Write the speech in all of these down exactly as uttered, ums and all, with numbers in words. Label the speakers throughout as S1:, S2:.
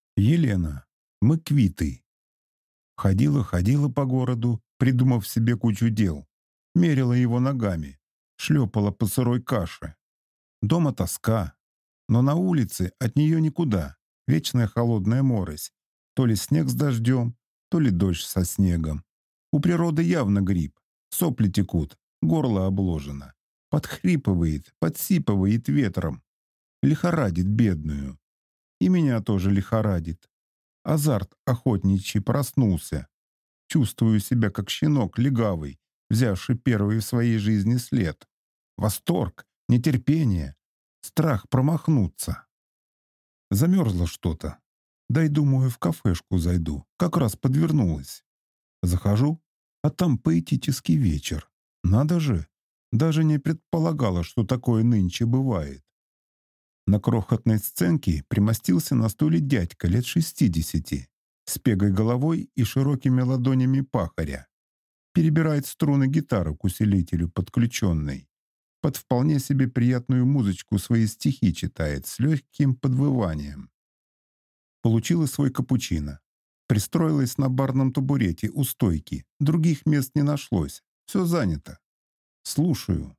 S1: Елена, мы квиты. Ходила-ходила по городу, придумав себе кучу дел. Мерила его ногами, шлепала по сырой каше. Дома тоска, но на улице от нее никуда. Вечная холодная морось. То ли снег с дождем, то ли дождь со снегом. У природы явно грипп. Сопли текут, горло обложено. Подхрипывает, подсипывает ветром. Лихорадит бедную. И меня тоже лихорадит. Азарт охотничий проснулся. Чувствую себя как щенок легавый, взявший первый в своей жизни след. Восторг, нетерпение, страх промахнуться. Замерзло что-то. Дай, думаю, в кафешку зайду. Как раз подвернулась. Захожу, а там поэтический вечер. Надо же, даже не предполагала, что такое нынче бывает. На крохотной сценке примостился на стуле дядька лет шестидесяти, с пегой головой и широкими ладонями пахаря. Перебирает струны гитары к усилителю подключенной. Под вполне себе приятную музычку свои стихи читает с легким подвыванием. Получила свой капучино. Пристроилась на барном табурете у стойки. Других мест не нашлось. Все занято. Слушаю.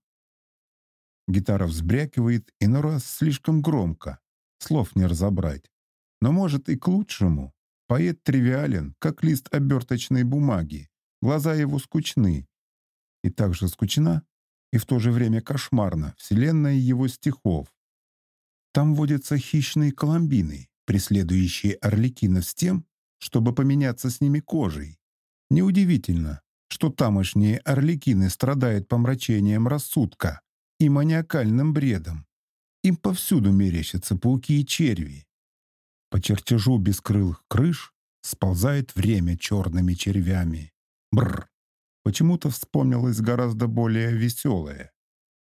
S1: Гитара взбрякивает, и на раз слишком громко. Слов не разобрать. Но, может, и к лучшему. Поэт тривиален, как лист оберточной бумаги. Глаза его скучны. И также скучна, и в то же время кошмарна вселенная его стихов. Там водятся хищные коломбины, преследующие орликинов с тем, чтобы поменяться с ними кожей. Неудивительно, что тамошние орликины страдают помрачением рассудка и маниакальным бредом. Им повсюду мерещатся пауки и черви. По чертежу бескрылых крыш сползает время черными червями. Бррр. Почему-то вспомнилось гораздо более веселое.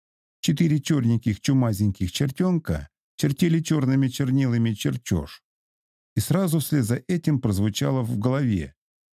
S1: Четыре черненьких чумазеньких чертенка чертили черными чернилами чертеж. И сразу вслед за этим прозвучало в голове.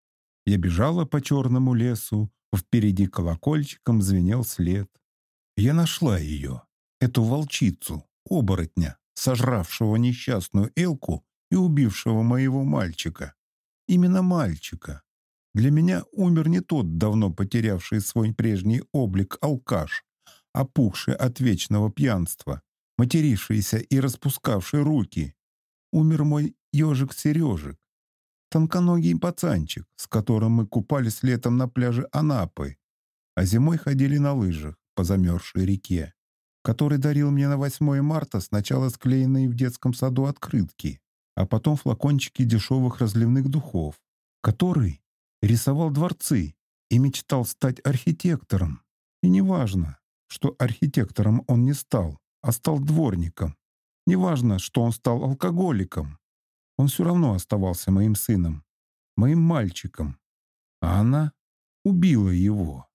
S1: Я бежала по черному лесу, впереди колокольчиком звенел след. Я нашла ее, эту волчицу, оборотня, сожравшего несчастную Элку и убившего моего мальчика. Именно мальчика. Для меня умер не тот, давно потерявший свой прежний облик алкаш, опухший от вечного пьянства, матерившийся и распускавший руки. Умер мой ежик-сережик, тонконогий пацанчик, с которым мы купались летом на пляже Анапы, а зимой ходили на лыжах по замерзшей реке, который дарил мне на восьмое марта сначала склеенные в детском саду открытки, а потом флакончики дешевых разливных духов, который рисовал дворцы и мечтал стать архитектором. И неважно, что архитектором он не стал, а стал дворником. Неважно, что он стал алкоголиком. Он все равно оставался моим сыном, моим мальчиком. А она убила его.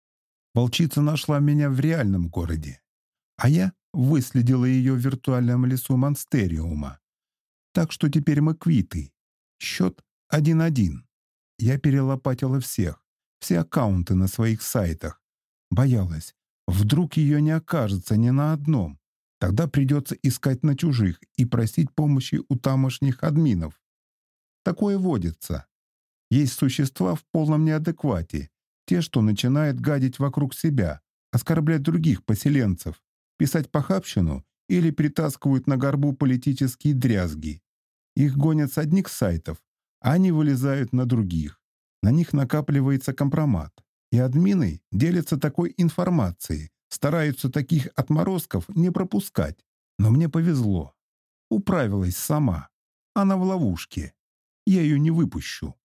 S1: Волчица нашла меня в реальном городе, а я выследила ее в виртуальном лесу Монстериума. Так что теперь мы квиты. Счет один-один. Я перелопатила всех, все аккаунты на своих сайтах. Боялась, вдруг ее не окажется ни на одном. Тогда придется искать на чужих и просить помощи у тамошних админов. Такое водится. Есть существа в полном неадеквате. Те, что начинают гадить вокруг себя, оскорблять других поселенцев, писать похабщину или притаскивают на горбу политические дрязги. Их гонят с одних сайтов, а они вылезают на других. На них накапливается компромат. И админы делятся такой информацией, стараются таких отморозков не пропускать. Но мне повезло. Управилась сама. Она в ловушке. Я ее не выпущу.